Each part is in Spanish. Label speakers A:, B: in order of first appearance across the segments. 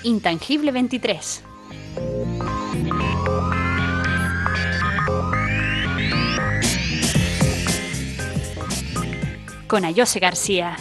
A: Intangible 23. Con Ayose García.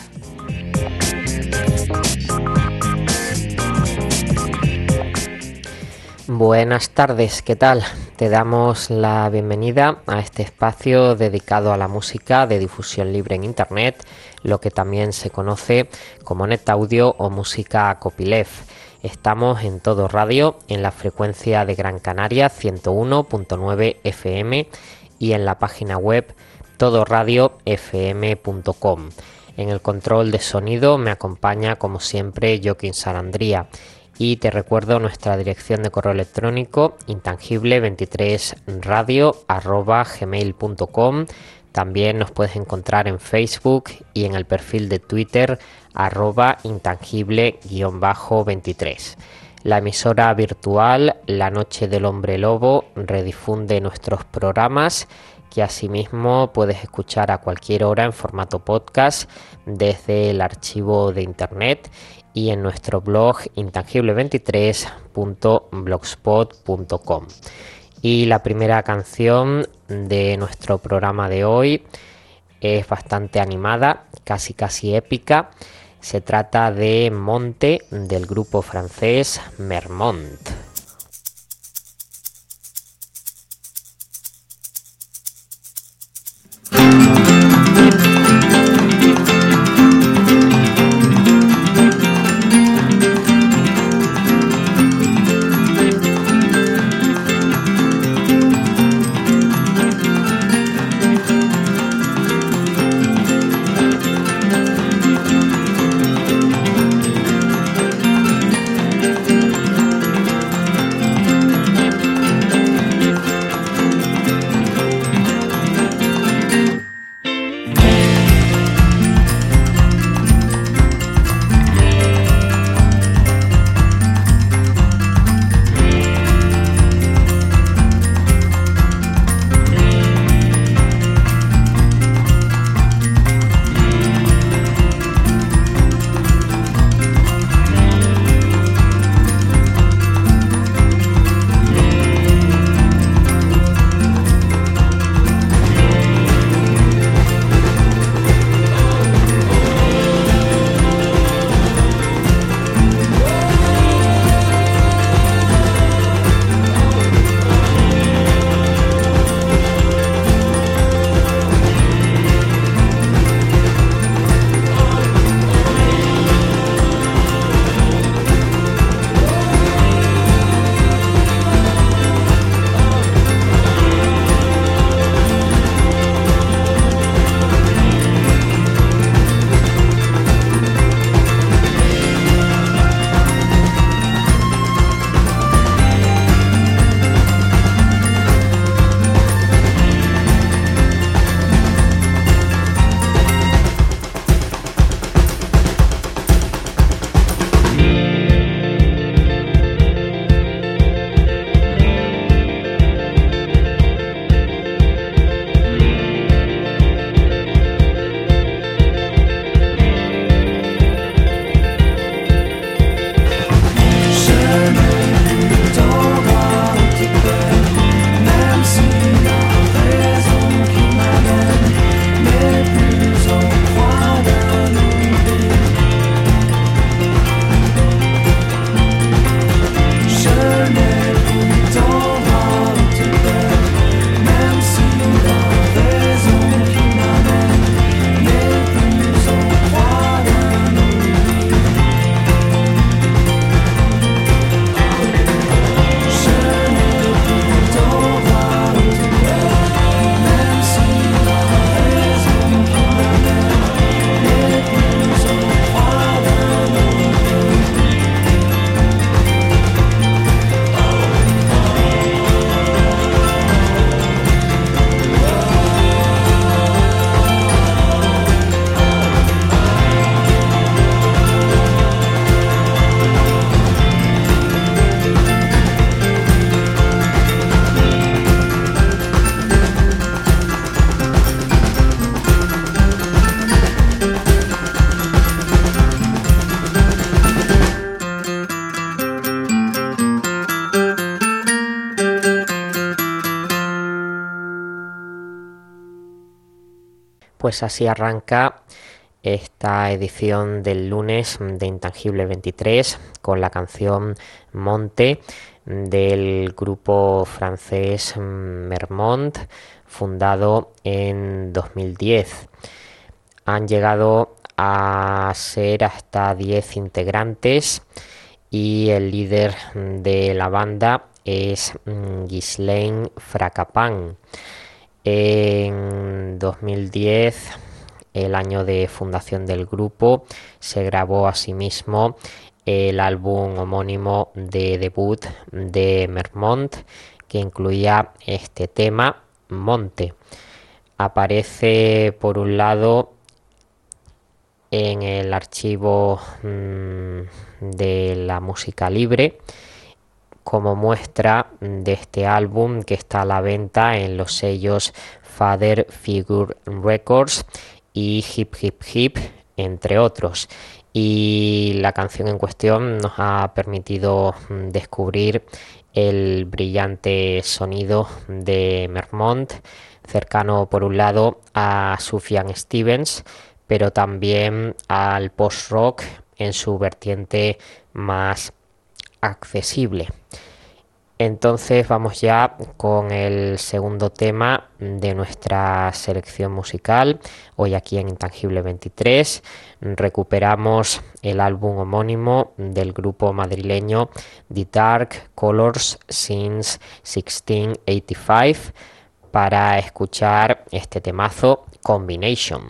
B: Buenas tardes, ¿qué tal? Te damos la bienvenida a este espacio dedicado a la música de difusión libre en Internet, lo que también se conoce como NetAudio o música copyleft. Estamos en Todo Radio, en la frecuencia de Gran Canaria 101.9 FM y en la página web todoradiofm.com. En el control de sonido me acompaña como siempre Joaquín Sarandría. Y te recuerdo nuestra dirección de correo electrónico intangible23radio@gmail.com. También nos puedes encontrar en Facebook y en el perfil de Twitter @intangible_23. La emisora virtual La Noche del Hombre Lobo redifunde nuestros programas, que asimismo puedes escuchar a cualquier hora en formato podcast desde el archivo de internet y en nuestro blog intangible23.blogspot.com. Y la primera canción de nuestro programa de hoy es bastante animada, casi épica. Se trata de Monte, del grupo francés Mermont. Pues así arranca esta edición del lunes de Intangible 23 con la canción Monte del grupo francés Mermont, fundado en 2010. Han llegado a ser hasta 10 integrantes y el líder de la banda es Ghislain Fracapán. En 2010, el año de fundación del grupo, se grabó asimismo el álbum homónimo de debut de Mermont, que incluía este tema, Monte. Aparece por un lado en el archivo de la música libre como muestra de este álbum, que está a la venta en los sellos Father Figure Records y Hip Hip Hip, entre otros. Y la canción en cuestión nos ha permitido descubrir el brillante sonido de Mermont, cercano por un lado a Sufjan Stevens, pero también al post-rock en su vertiente más accesible. Entonces vamos ya con el segundo tema de nuestra selección musical. Hoy aquí en Intangible 23 recuperamos el álbum homónimo del grupo madrileño The Dark Colors since 1685 para escuchar este temazo Combination.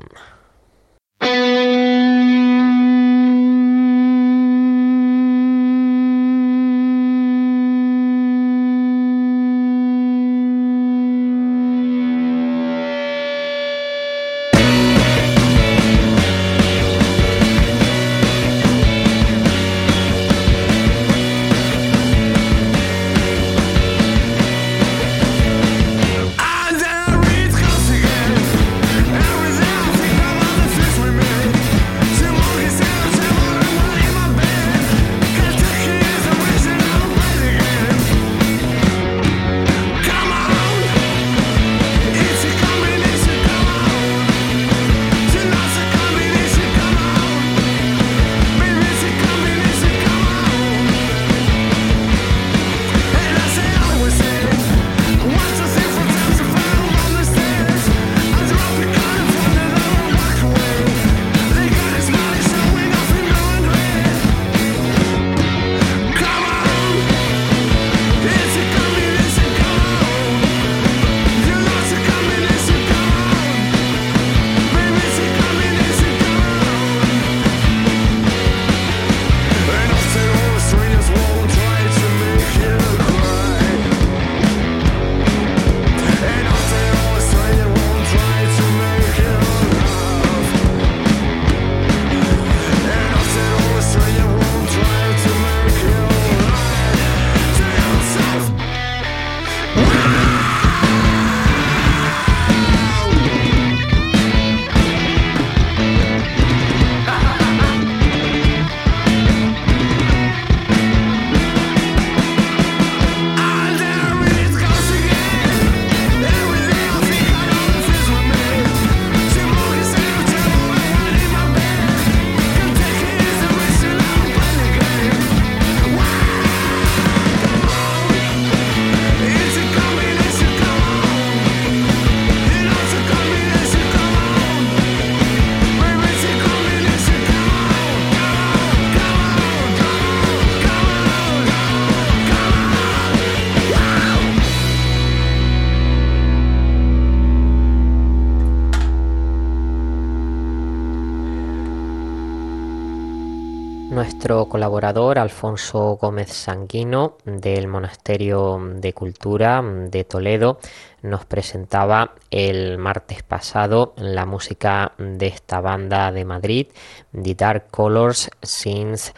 B: Nuestro colaborador Alfonso Gómez Sanguino del Monasterio de Cultura de Toledo nos presentaba el martes pasado la música de esta banda de Madrid, The Dark Colors since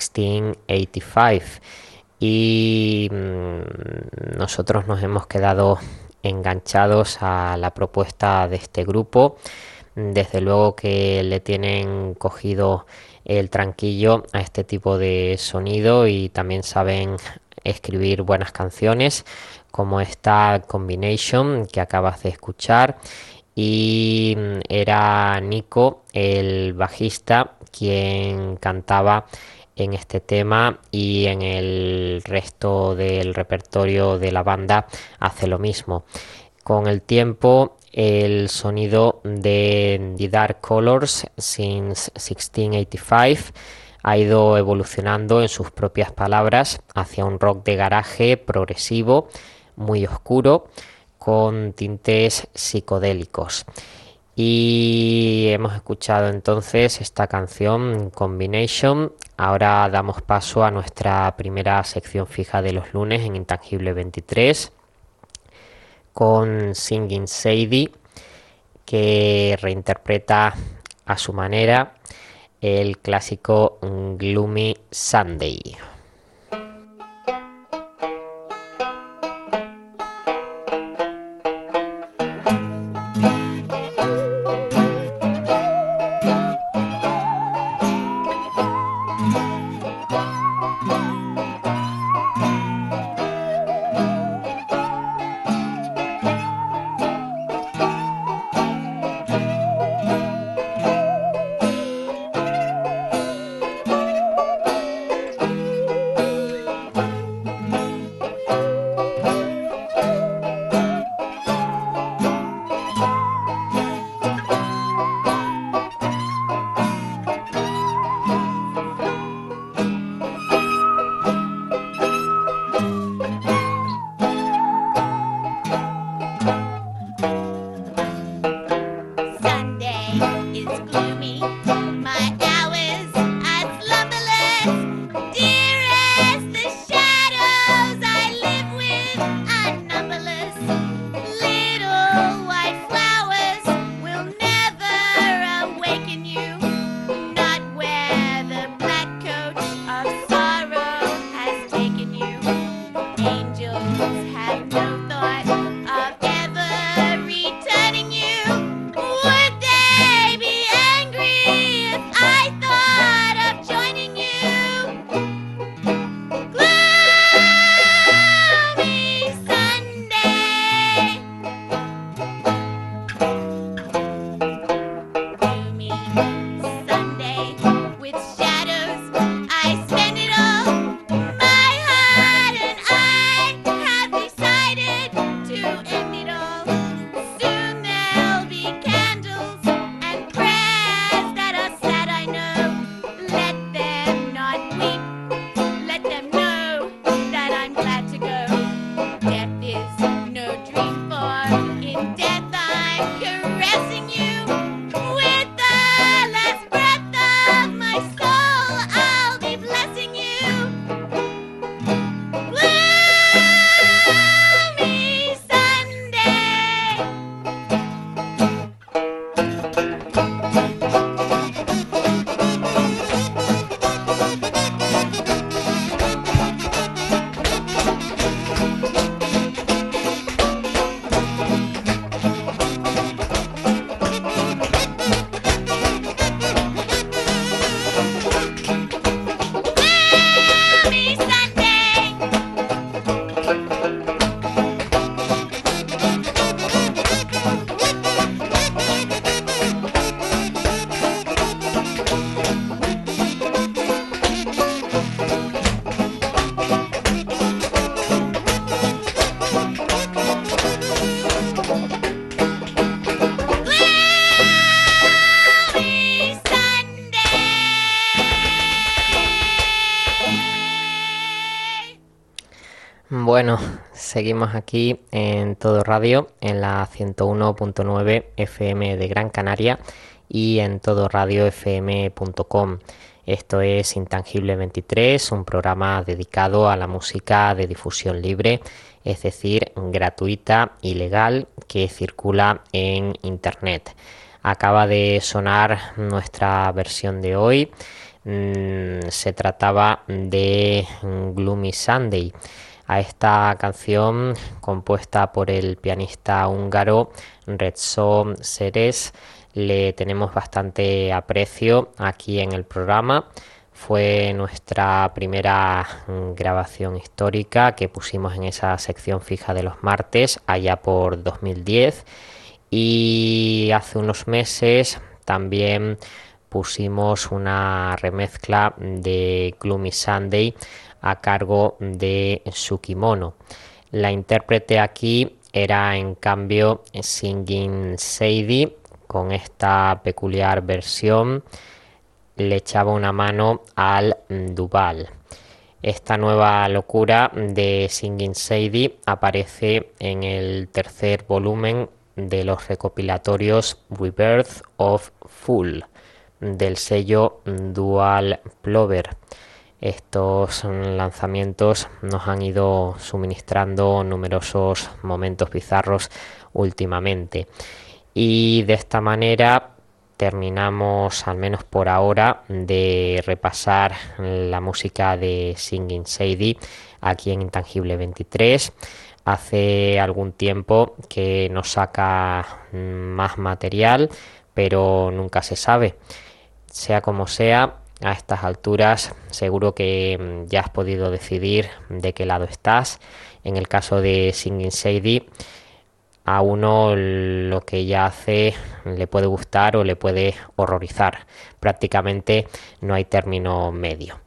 B: 1685, y nosotros nos hemos quedado enganchados a la propuesta de este grupo. Desde luego que le tienen cogido el tranquillo a este tipo de sonido y también saben escribir buenas canciones como esta Combination que acabas de escuchar, y era Nico, el bajista, quien cantaba en este tema, y en el resto del repertorio de la banda hace lo mismo. Con el tiempo, el sonido de The Dark Colors since 1685 ha ido evolucionando, en sus propias palabras, hacia un rock de garaje progresivo, muy oscuro, con tintes psicodélicos. Y hemos escuchado entonces esta canción, Combination. Ahora damos paso a nuestra primera sección fija de los lunes en Intangible 23, con Singing Sadie, que reinterpreta a su manera el clásico Gloomy Sunday. Bueno, seguimos aquí en Todo Radio, en la 101.9 FM de Gran Canaria y en todoradiofm.com. Esto es Intangible 23, un programa dedicado a la música de difusión libre, es decir, gratuita y legal, que circula en Internet. Acaba de sonar nuestra versión de hoy. Se trataba de Gloomy Sunday. A esta canción, compuesta por el pianista húngaro Rezsó Seres, le tenemos bastante aprecio aquí en el programa. Fue nuestra primera grabación histórica que pusimos en esa sección fija de los martes allá por 2010, Y hace unos meses también pusimos una remezcla de Gloomy Sunday a cargo de Sukimono. La intérprete aquí era en cambio Singin' Sadie. Con esta peculiar versión le echaba una mano al Duval. Esta nueva locura de Singin' Sadie aparece en el tercer volumen de los recopilatorios Rebirth of Fool del sello Dual Plover. Estos lanzamientos nos han ido suministrando numerosos momentos bizarros últimamente. Y de esta manera terminamos, al menos por ahora, de repasar la música de Singin' Sadie aquí en Intangible 23. Hace algún tiempo que nos saca más material, pero nunca se sabe. Sea como sea, a estas alturas seguro que ya has podido decidir de qué lado estás. En el caso de Singin' Sadie, a uno lo que ella hace le puede gustar o le puede horrorizar. Prácticamente no hay término medio.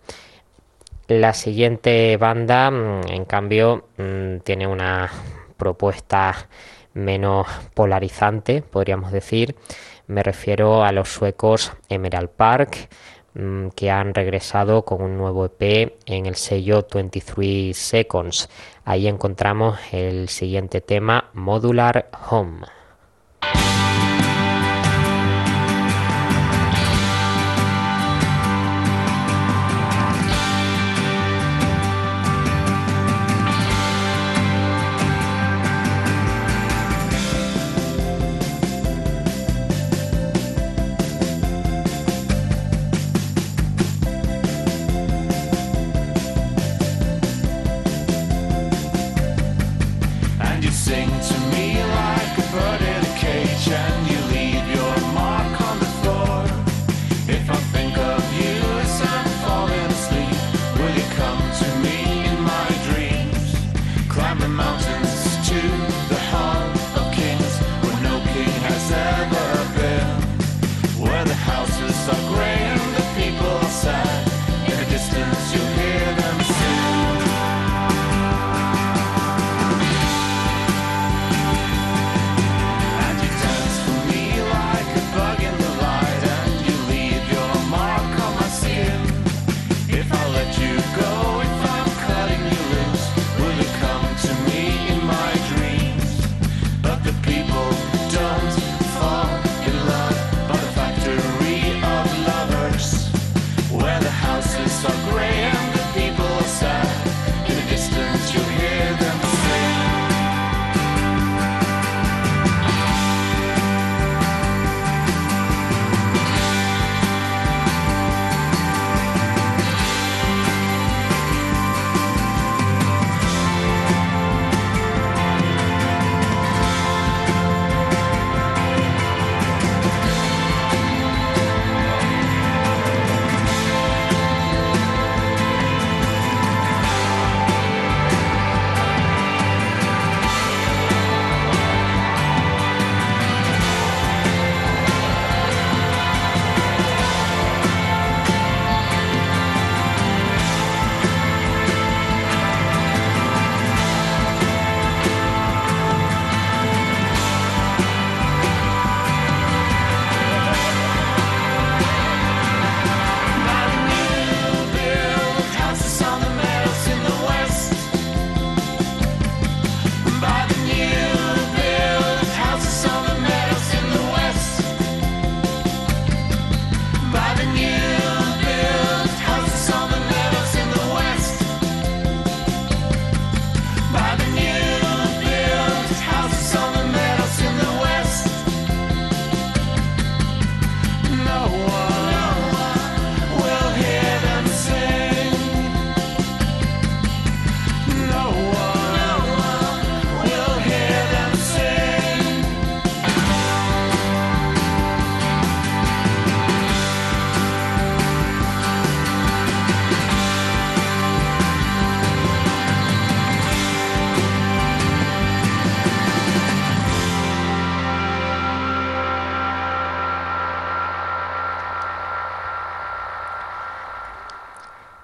B: La siguiente banda, en cambio, tiene una propuesta menos polarizante, podríamos decir. Me refiero a los suecos Emerald Park, que han regresado con un nuevo EP en el sello 23 Seconds. Ahí encontramos el siguiente tema, Modular Home.
C: Sing to me like a bird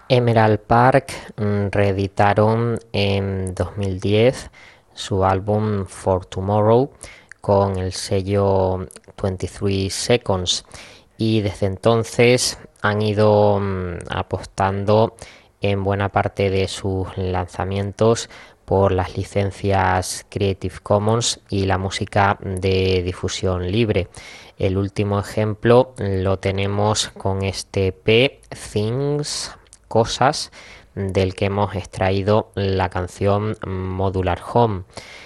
B: Emerald Park reeditaron en 2010 su álbum For Tomorrow con el sello 23 Seconds y desde entonces han ido apostando en buena parte de sus lanzamientos por las licencias Creative Commons y la música de difusión libre. El último ejemplo lo tenemos con este EP Things, Cosas, del que hemos extraído la canción Modular Home.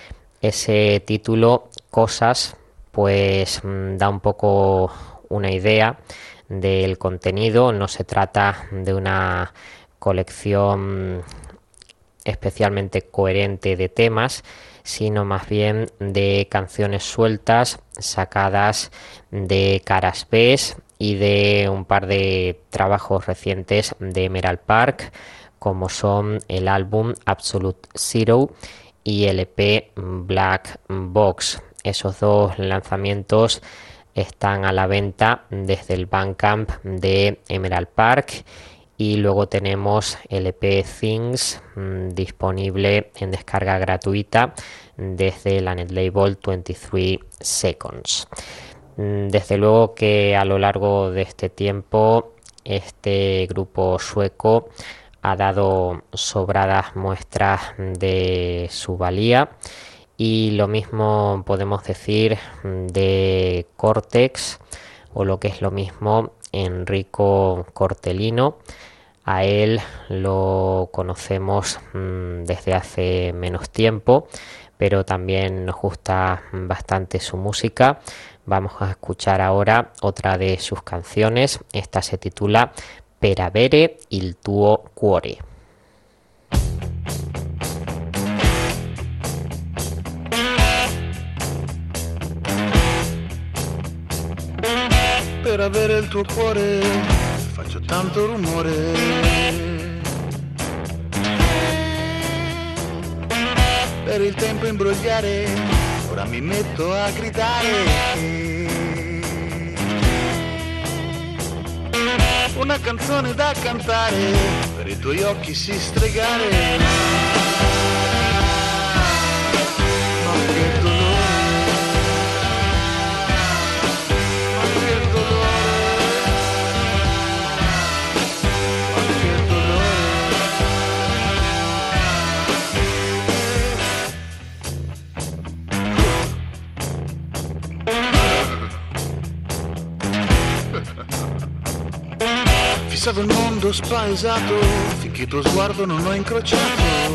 B: Ese título, Cosas, pues da un poco una idea del contenido. No se trata de una colección especialmente coherente de temas, sino más bien de canciones sueltas sacadas de caras B y de un par de trabajos recientes de Emerald Park, como son el álbum Absolute Zero y el EP Black Box. Esos dos lanzamientos están a la venta desde el Bandcamp de Emerald Park. Y luego tenemos el EP Things disponible en descarga gratuita desde la netlabel 23 Seconds. Desde luego que a lo largo de este tiempo este grupo sueco ha dado sobradas muestras de su valía, y lo mismo podemos decir de Cortex, o lo que es lo mismo Enrico Cortellino. A él lo conocemos desde hace menos tiempo, pero también nos gusta bastante su música. Vamos a escuchar ahora otra de sus canciones. Esta se titula Per avere il tuo cuore.
C: Per avere il tuo cuore faccio tanto rumore. Per il tempo imbrogliare, ora mi metto a gridare. Una canzone da cantare, per i tuoi occhi si stregare. Ma che dolore. Fissavo il mondo spaesato finché il tuo sguardo non ho incrociato.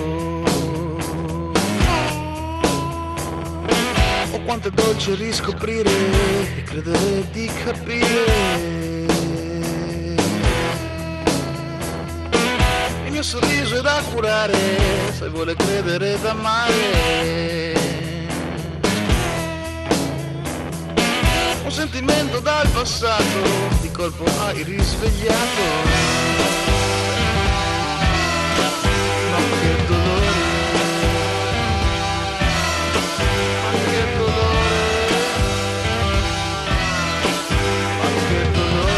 C: Oh, quanto è dolce riscoprire e credere di capire. Il mio sorriso è da curare, se vuole credere da amare. Un sentimento dal passato, di colpo hai risvegliato. Ma che dolore, ma che dolore, ma che dolore.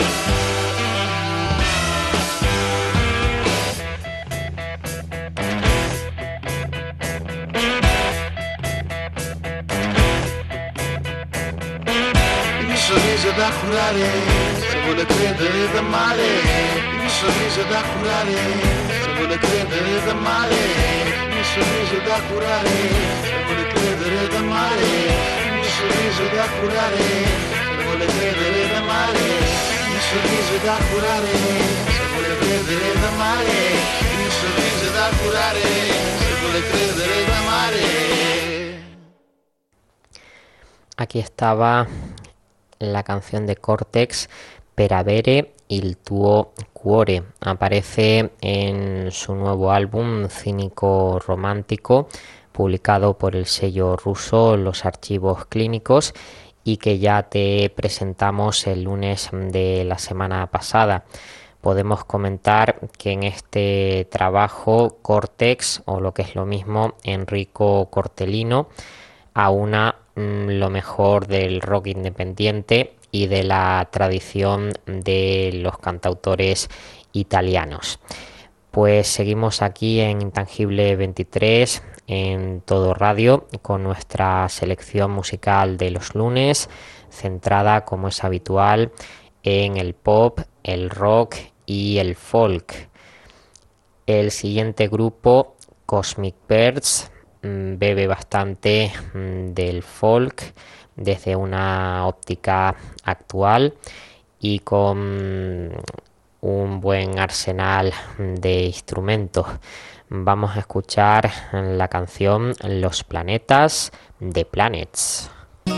C: Sorriso da curare, se vuole credere da male. Il mio sorriso da curare, se vuole credere da male. Il mio sorriso da curare, se vuole credere da male. Il mio sorriso da curare, se vuole credere da male. Il mio sorriso da curare, se vuole credere da male. Il mio sorriso da curare, se vuole credere da male.
B: Aquí estaba la canción de Cortex, Per avere il tuo cuore. Aparece en su nuevo álbum Cínico Romántico, publicado por el sello ruso Los Archivos Clínicos, y que ya te presentamos el lunes de la semana pasada. Podemos comentar que en este trabajo Cortex, o lo que es lo mismo Enrico Cortellino, aúna lo mejor del rock independiente y de la tradición de los cantautores italianos. Pues seguimos aquí en Intangible 23, en Todo Radio, con nuestra selección musical de los lunes, centrada, como es habitual, en el pop, el rock y el folk. El siguiente grupo, Cosmic Birds, bebe bastante del folk desde una óptica actual y con un buen arsenal de instrumentos. Vamos a escuchar la canción Los Planetas de Planets.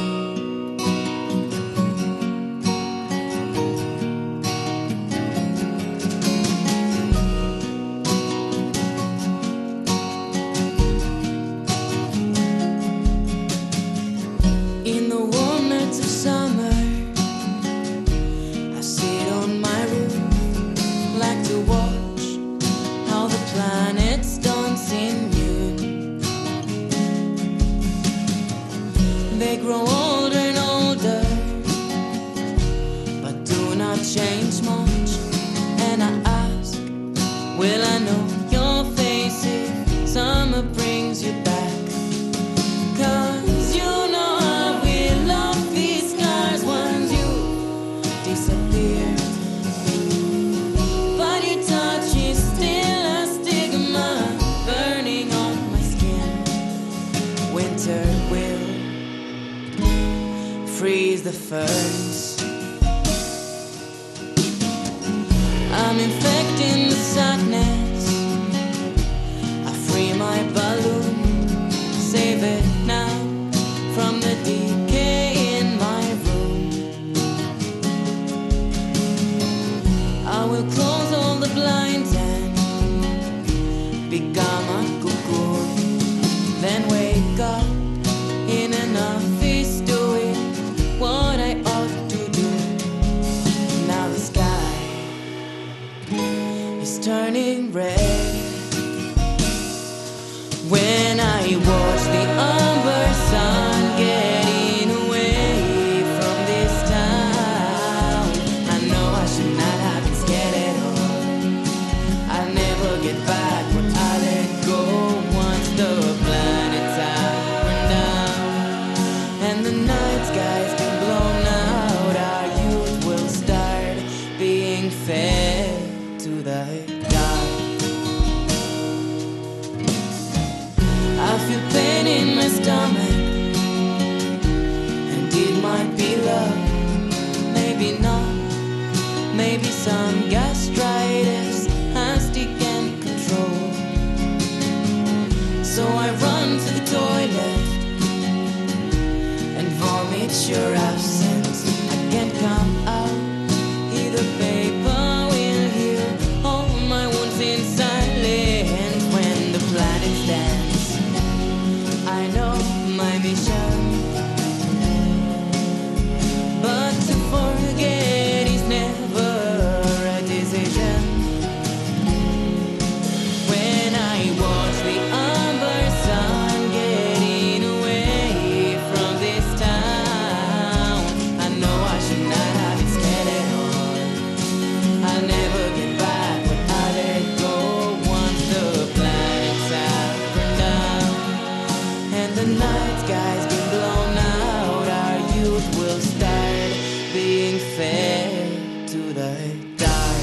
D: The ferns. I'm infecting the sadness. I free my balloon, save it now from the decay in my room. I will close all the blinds and become a cocoon, then wake up in an office doing what I ought to do. Now the sky is turning red when I watch the umber sun getting away from this town. I know I should not have been scared at all. I'll never get back what I let go once the planets have burned down and the night skies blown out. Our youth will start being fed to the dark. I feel pain in my stomach, and it might be love, maybe not, maybe some gastritis has taken control. So I run to the toilet and vomit your absence. I can't come out. Either paper will heal all my wounds in silence when the planet stands. I know my mission, but to forget is never a decision. When I watch the umber sun getting away from this town, I know I should not have been scared at all. I'll never get back what I let go once the planets have burned down and the night skies get blown out. Our youth will start being fed to the dark.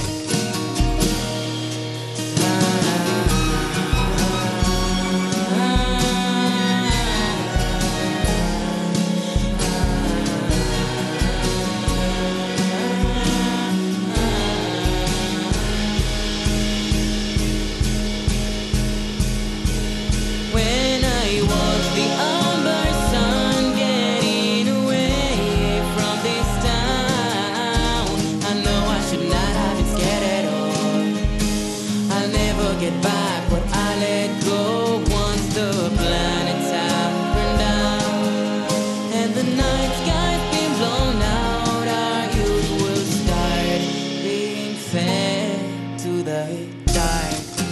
D: When I watch the umber sun getting away from this town, I know I should not have been scared at all. I'll never get back what I let go once the planets have burned down and the night sky's been blown out. Our youth will start being fed to the dark.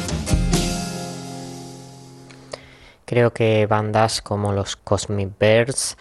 B: Creo que bandas como los Cosmic Birds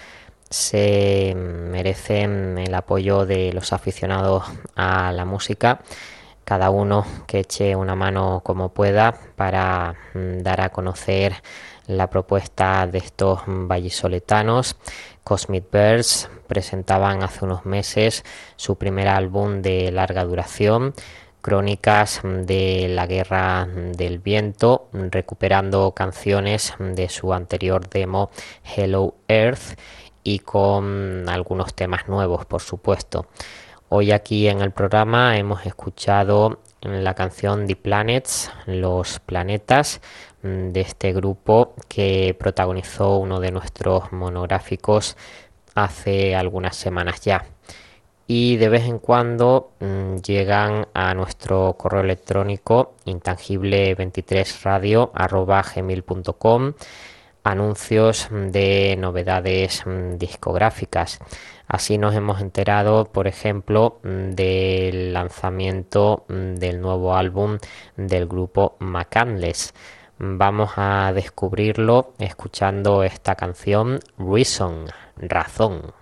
B: se merecen el apoyo de los aficionados a la música, cada uno que eche una mano como pueda para dar a conocer la propuesta de estos vallisoletanos. Cosmic Birds presentaban hace unos meses su primer álbum de larga duración, Crónicas de la Guerra del Viento, recuperando canciones de su anterior demo Hello Earth y con algunos temas nuevos, por supuesto. Hoy aquí en el programa hemos escuchado la canción The Planets, Los Planetas, de este grupo que protagonizó uno de nuestros monográficos hace algunas semanas ya. Y de vez en cuando llegan a nuestro correo electrónico intangible23radio@gmail.com anuncios de novedades discográficas. Así nos hemos enterado, por ejemplo, del lanzamiento del nuevo álbum del grupo McCandless. Vamos a descubrirlo escuchando esta canción, Reason, Razón.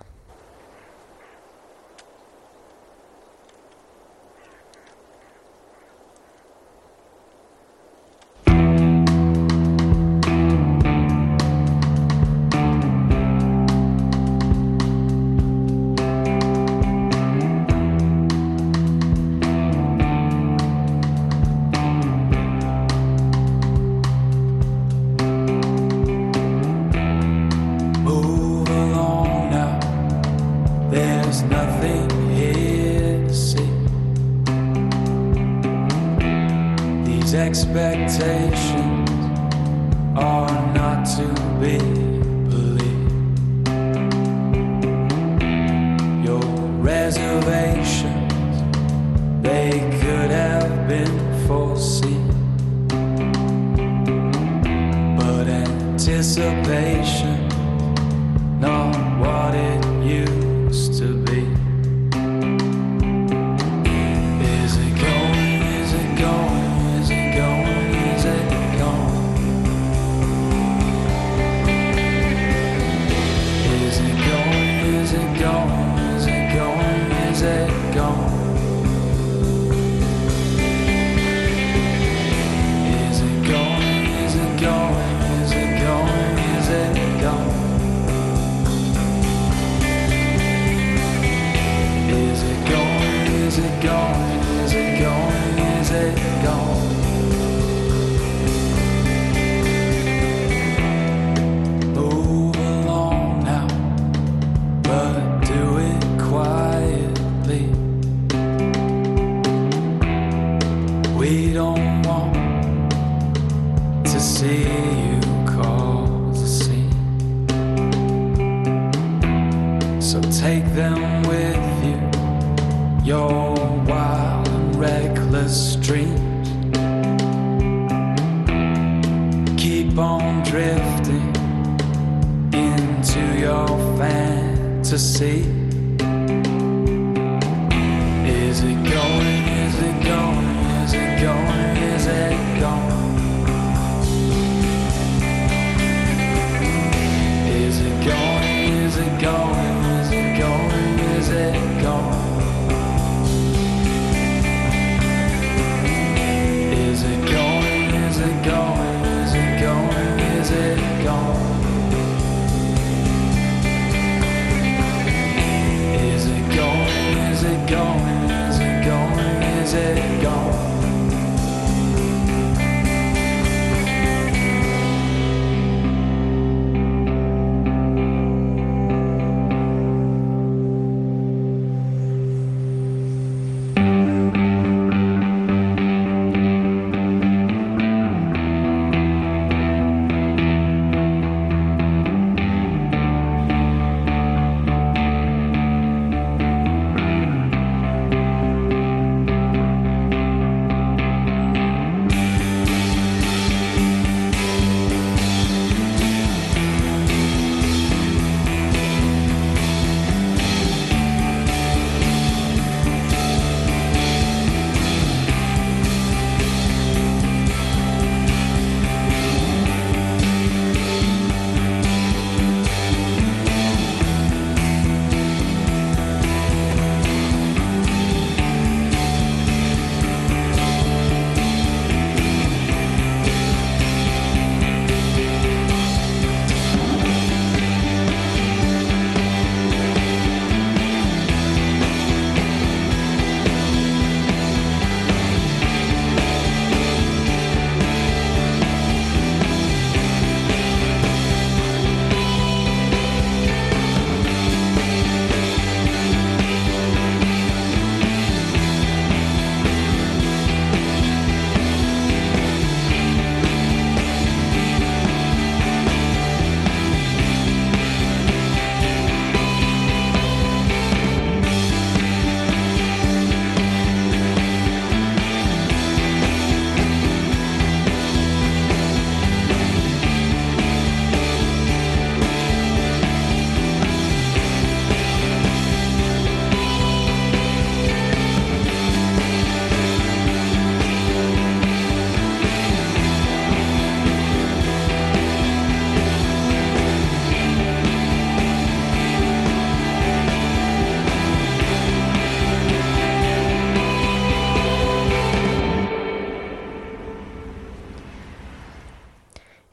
E: Expectations are not to be believed. Your reservations, they could have been foreseen, but anticipation, not what it used to be. Is it going? Is it going? Is it going? Is it gone? Is it going? Is it going? Is it going? Is it gone? Is it going? Is it going? Is it going? Is it gone? Is it going? Is it going? Is it going? Is it gone? Move along now, but do it quietly. We don't want to see you cause a scene, so take them with you, your wild and reckless dreams. Keep on drifting into your fantasy. Is it going? Is it going? Is it going? Is it gone? Is it going? Is it going? Is it going? Is it gone? Is it going? Is it going? Is it going? Is it gone? Is it going? Is it going? Is it going?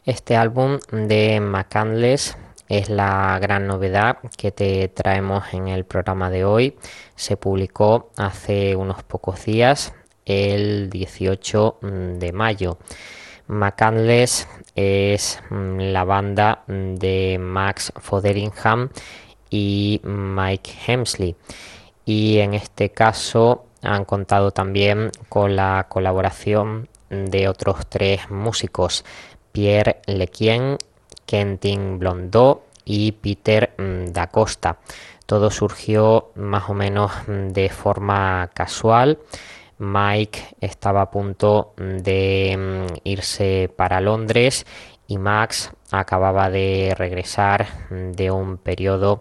B: Este álbum de McCandless es la gran novedad que te traemos en el programa de hoy. Se publicó hace unos pocos días, el 18 de mayo. McCandless es la banda de Max Fotheringham y Mike Hemsley, y en este caso han contado también con la colaboración de otros tres músicos: Pierre Lequien, Quentin Blondeau y Peter da Costa. Todo surgió más o menos de forma casual. Mike estaba a punto de irse para Londres y Max acababa de regresar de un periodo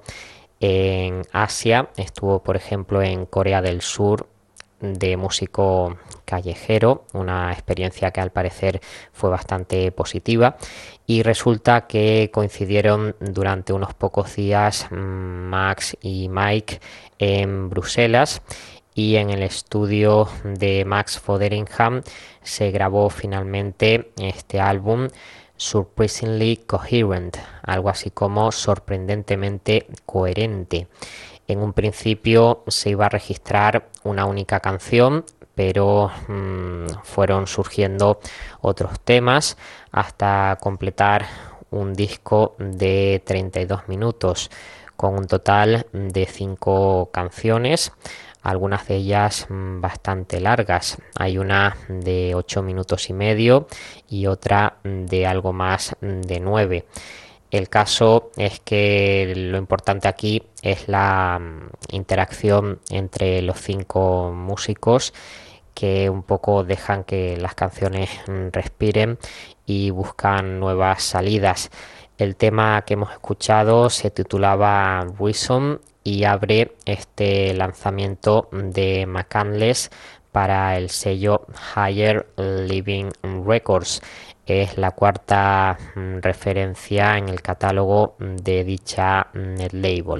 B: en Asia. Estuvo, por ejemplo, en Corea del Sur de músico callejero, una experiencia que al parecer fue bastante positiva, y resulta que coincidieron durante unos pocos días Max y Mike en Bruselas, y en el estudio de Max Fotheringham se grabó finalmente este álbum Surprisingly Coherent, algo así como sorprendentemente coherente. En un principio se iba a registrar una única canción, pero fueron surgiendo otros temas hasta completar un disco de 32 minutos con un total de 5 canciones, algunas de ellas bastante largas. Hay una de 8 minutos y medio y otra de algo más de 9. El caso es que lo importante aquí es la interacción entre los 5 músicos, que un poco dejan que las canciones respiren y buscan nuevas salidas. El tema que hemos escuchado se titulaba Reason y abre este lanzamiento de McCandless para el sello Higher Living Records. Es la cuarta referencia en el catálogo de dicha netlabel.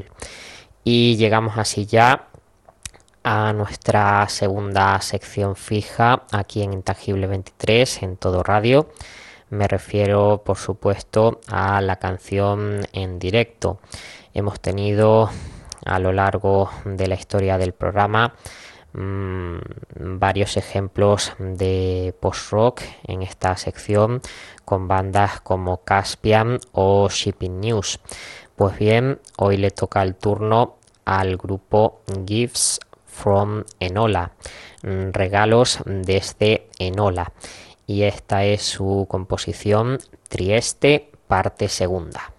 B: Y llegamos así ya a nuestra segunda sección fija aquí en Intangible 23 en Todo Radio. Me refiero, por supuesto, a la canción en directo. Hemos tenido a lo largo de la historia del programa varios ejemplos de post-rock en esta sección, con bandas como Caspian o Shipping News. Pues bien, hoy le toca el turno al grupo Gifts from Enola, regalos desde Enola, y esta es su composición Trieste, parte segunda.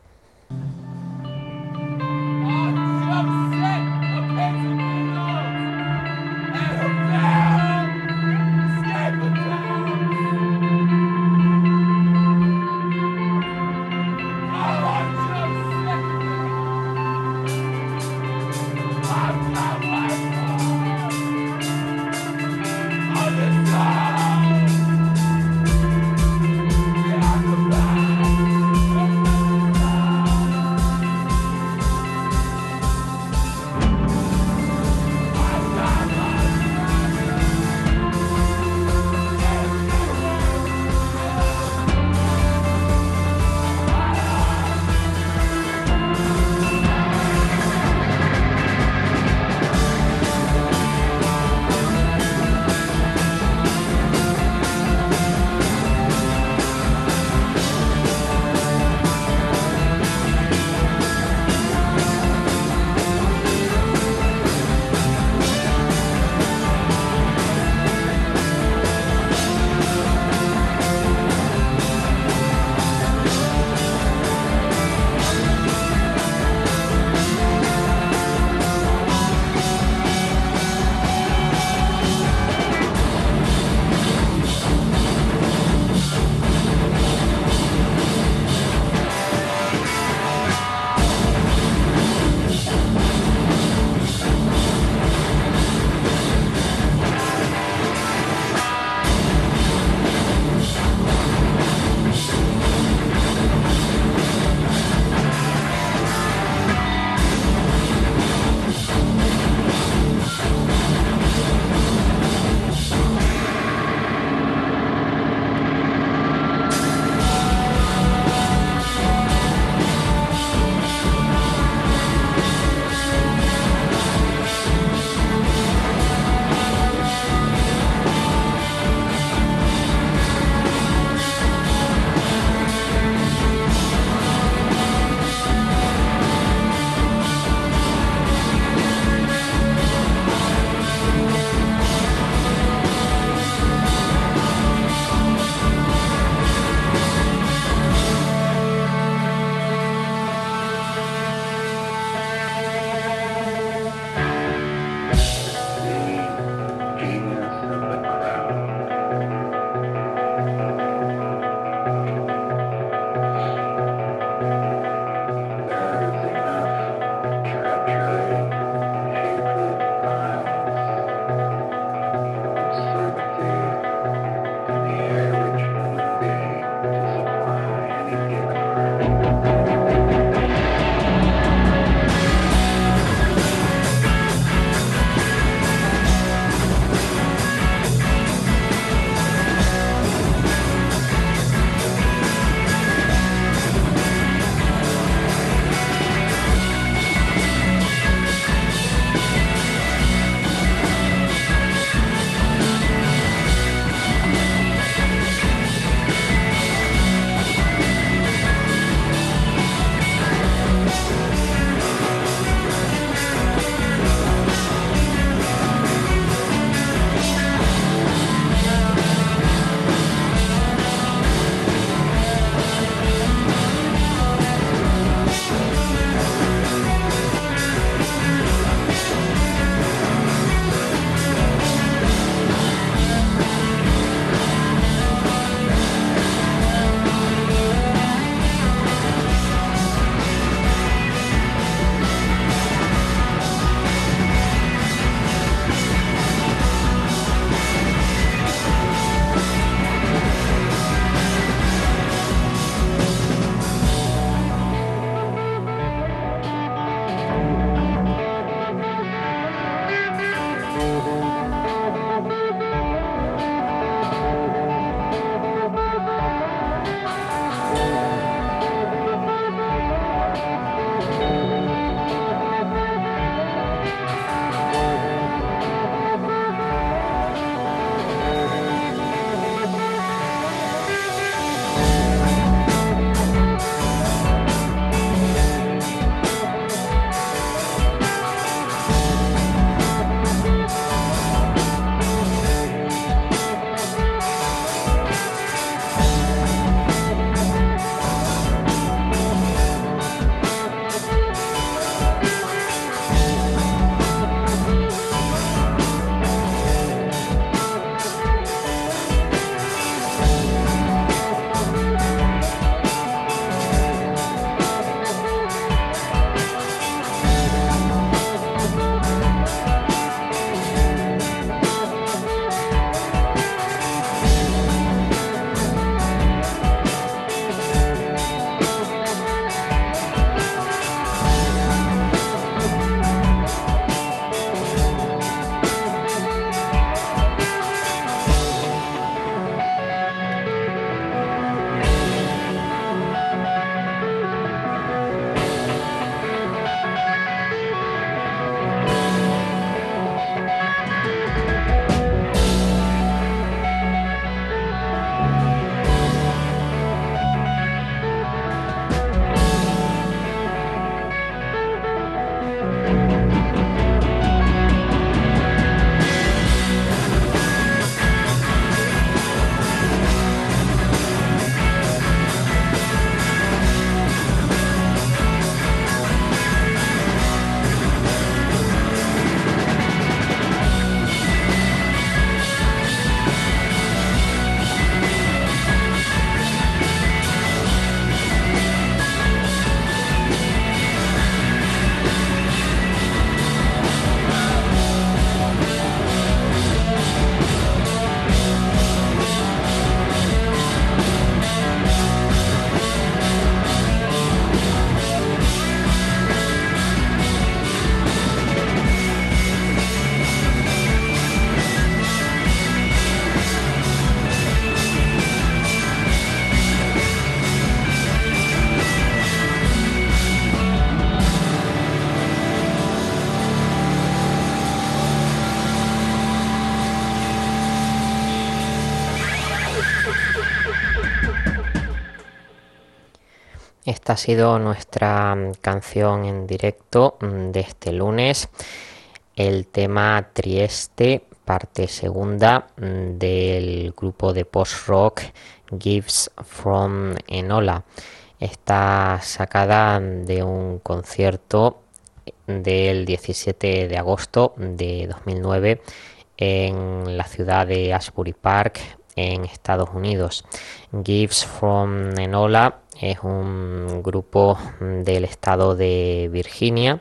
B: esta ha sido nuestra canción en directo de este lunes, el tema Trieste, parte segunda del grupo de post-rock Gifts from Enola. Está sacada de un concierto del 17 de agosto de 2009 en la ciudad de Asbury Park, en Estados Unidos. Gifts from Enola es un grupo del estado de Virginia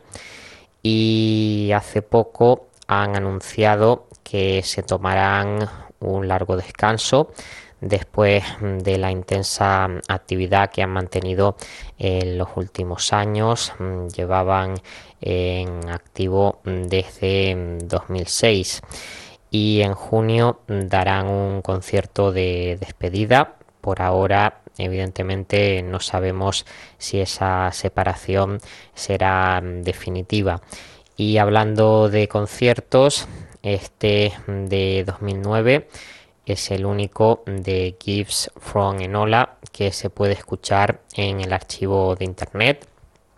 B: y hace poco han anunciado que se tomarán un largo descanso después de la intensa actividad que han mantenido en los últimos años. Llevaban en activo desde 2006 y en junio darán un concierto de despedida. Por ahora, evidentemente, no sabemos si esa separación será definitiva. Y hablando de conciertos, este de 2009 es el único de Gifts from Enola que se puede escuchar en el archivo de internet.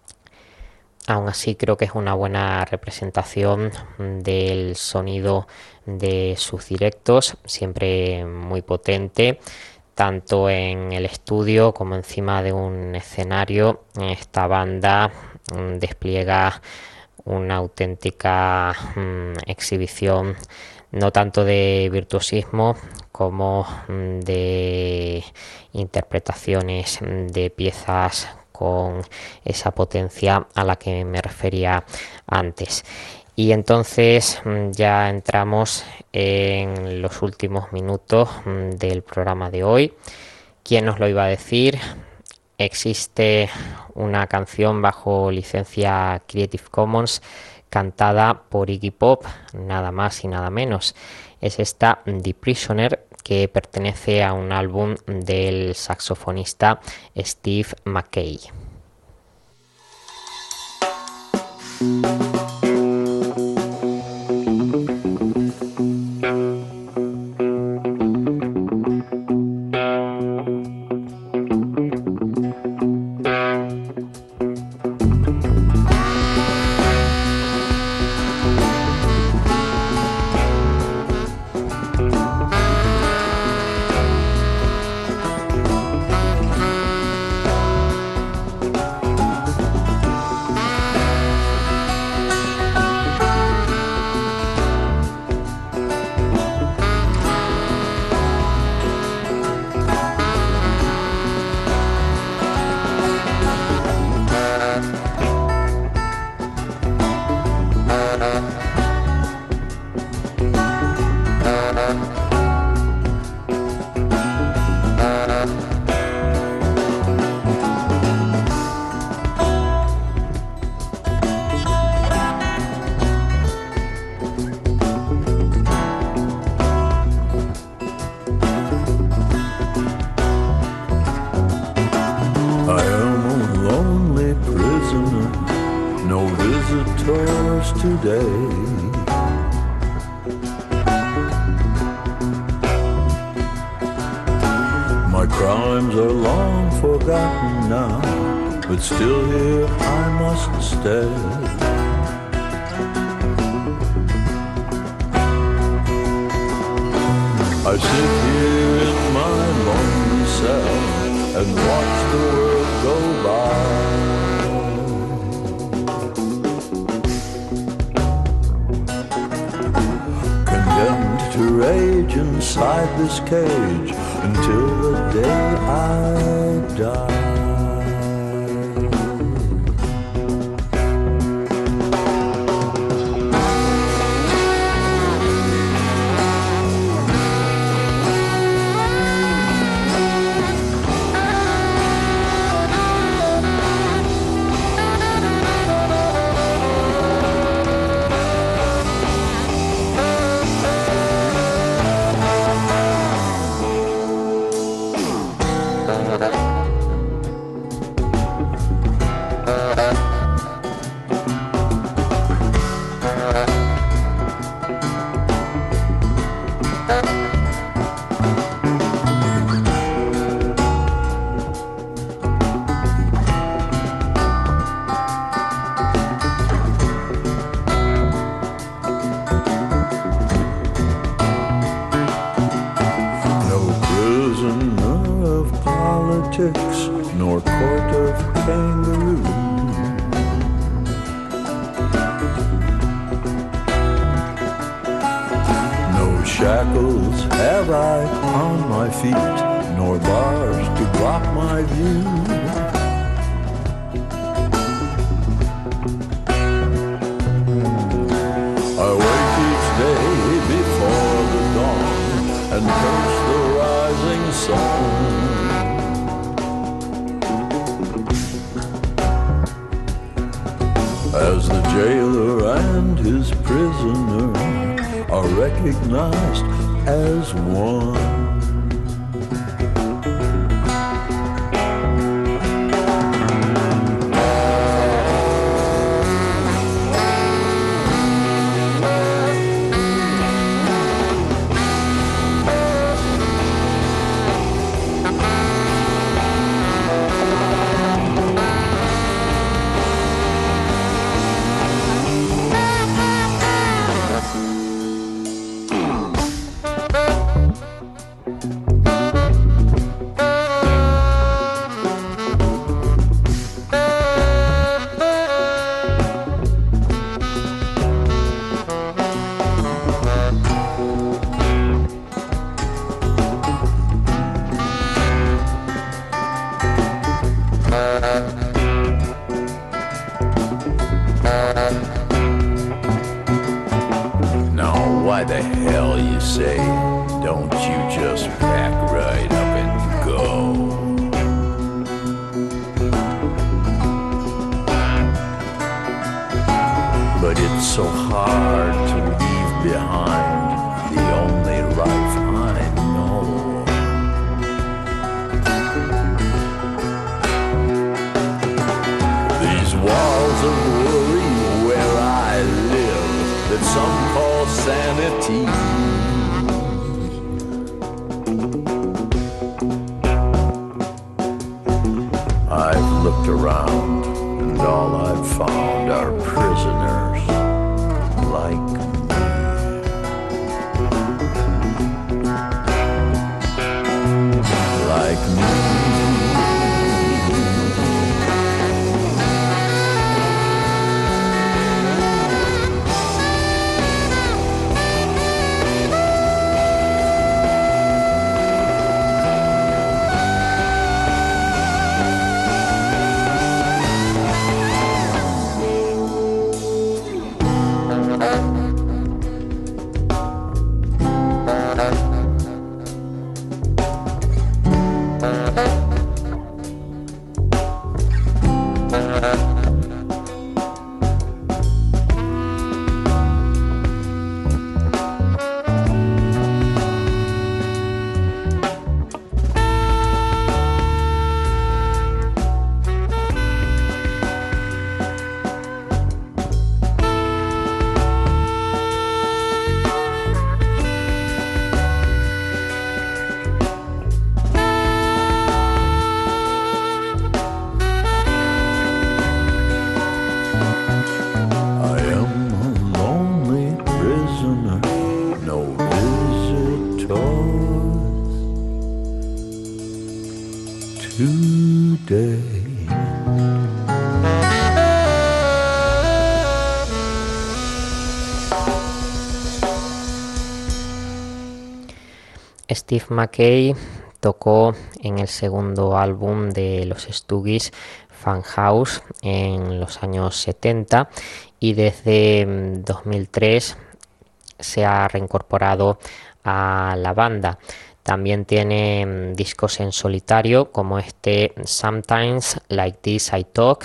B: Aún así, creo que es una buena representación del sonido de sus directos, siempre muy potente, tanto en el estudio como encima de un escenario. Esta banda despliega una auténtica exhibición, no tanto de virtuosismo como de interpretaciones de piezas con esa potencia a la que me refería antes. Y entonces ya entramos en los últimos minutos del programa de hoy. ¿Quién nos lo iba a decir? Existe una canción bajo licencia Creative Commons cantada por Iggy Pop, nada más y nada menos. Es esta The Prisoner, que pertenece a un álbum del saxofonista Steve McKay.
F: Today, my crimes are long forgotten now, but still here I must stay. I sit here in my lonely cell and watch the world go by. To rage inside this cage until the day I die. ticks nor court of kangaroo. No shackles have I on my feet, nor bars to block my view. I wake each day before the dawn and curse the rising sun. As the jailer and his prisoner are recognized as one.
G: Why the hell, you say, don't you just pack right up and go? But it's so hard to leave behind the only life I know. These walls of worry where I live, that some call sanity. I've looked around, and all I've found are prisoners like me. Like me.
B: Steve Mackay tocó en el segundo álbum de los Stooges, Funhouse, en los años 70 y desde 2003 se ha reincorporado a la banda. También tiene discos en solitario como este Sometimes Like This I Talk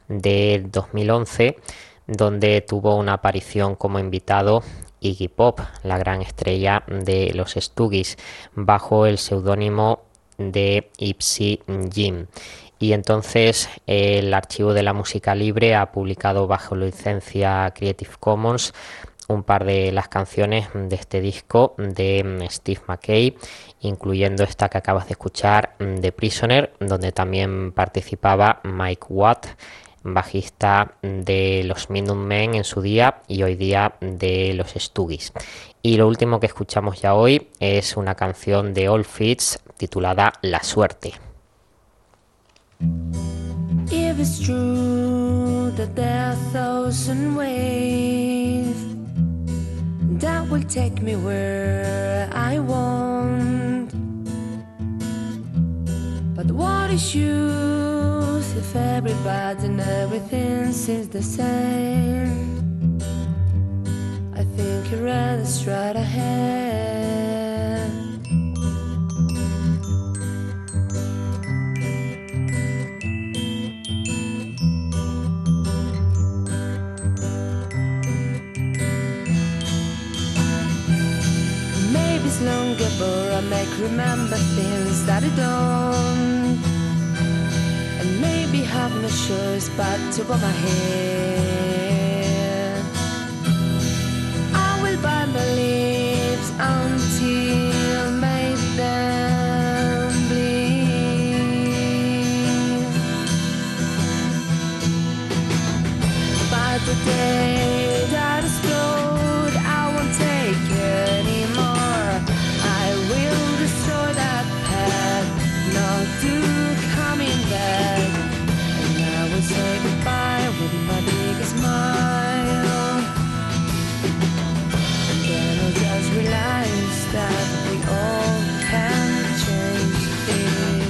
B: de 2011, donde tuvo una aparición como invitado Iggy Pop, la gran estrella de los Stooges, bajo el seudónimo de Ipsy Jim. Y entonces el Archivo de la Música Libre ha publicado bajo licencia Creative Commons un par de las canciones de este disco de Steve Mackay, incluyendo esta que acabas de escuchar, The Prisoner, donde también participaba Mike Watt, bajista de los Minutemen en su día y hoy día de los Stooges. Y lo último que escuchamos ya hoy es una canción de Old Fitz titulada La Suerte.
H: If it's true that there are 1,000 ways that will take me where I want, but what is use if everybody and everything seems the same? I think I'd rather straight ahead. Maybe it's longer, but I make remember things that I don't, and maybe have no choice but to bow my head. I will bite my lips until make them bleed. But the day that explode, I won't take anymore. I will destroy that path, not to coming back. And I will say goodbye with my biggest smile. And then I'll just realize that we all can change things.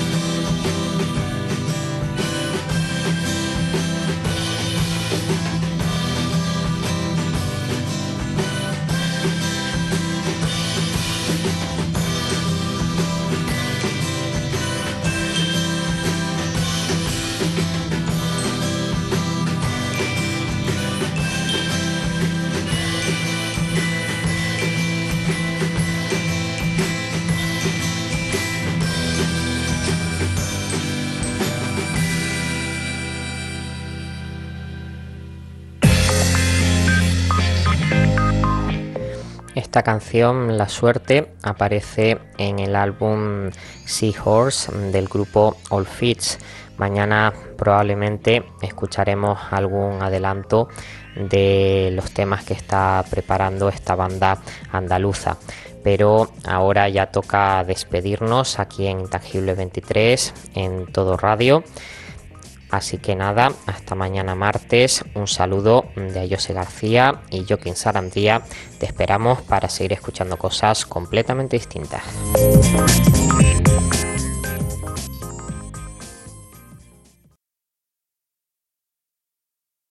B: Esta canción, La Suerte, aparece en el álbum Seahorse del grupo All Fits. Mañana probablemente escucharemos algún adelanto de los temas que está preparando esta banda andaluza. Pero ahora ya toca despedirnos aquí en Intangible 23, en Todo Radio. Así que nada, hasta mañana martes. Un saludo de Ayose García y Joaquín Sarandía. Te esperamos para seguir escuchando cosas completamente distintas.